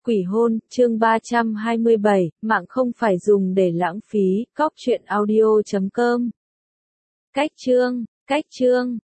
Quỷ hôn, chương 327, mạng không phải dùng để lãng phí, cóc truyện audio.com. Cách chương.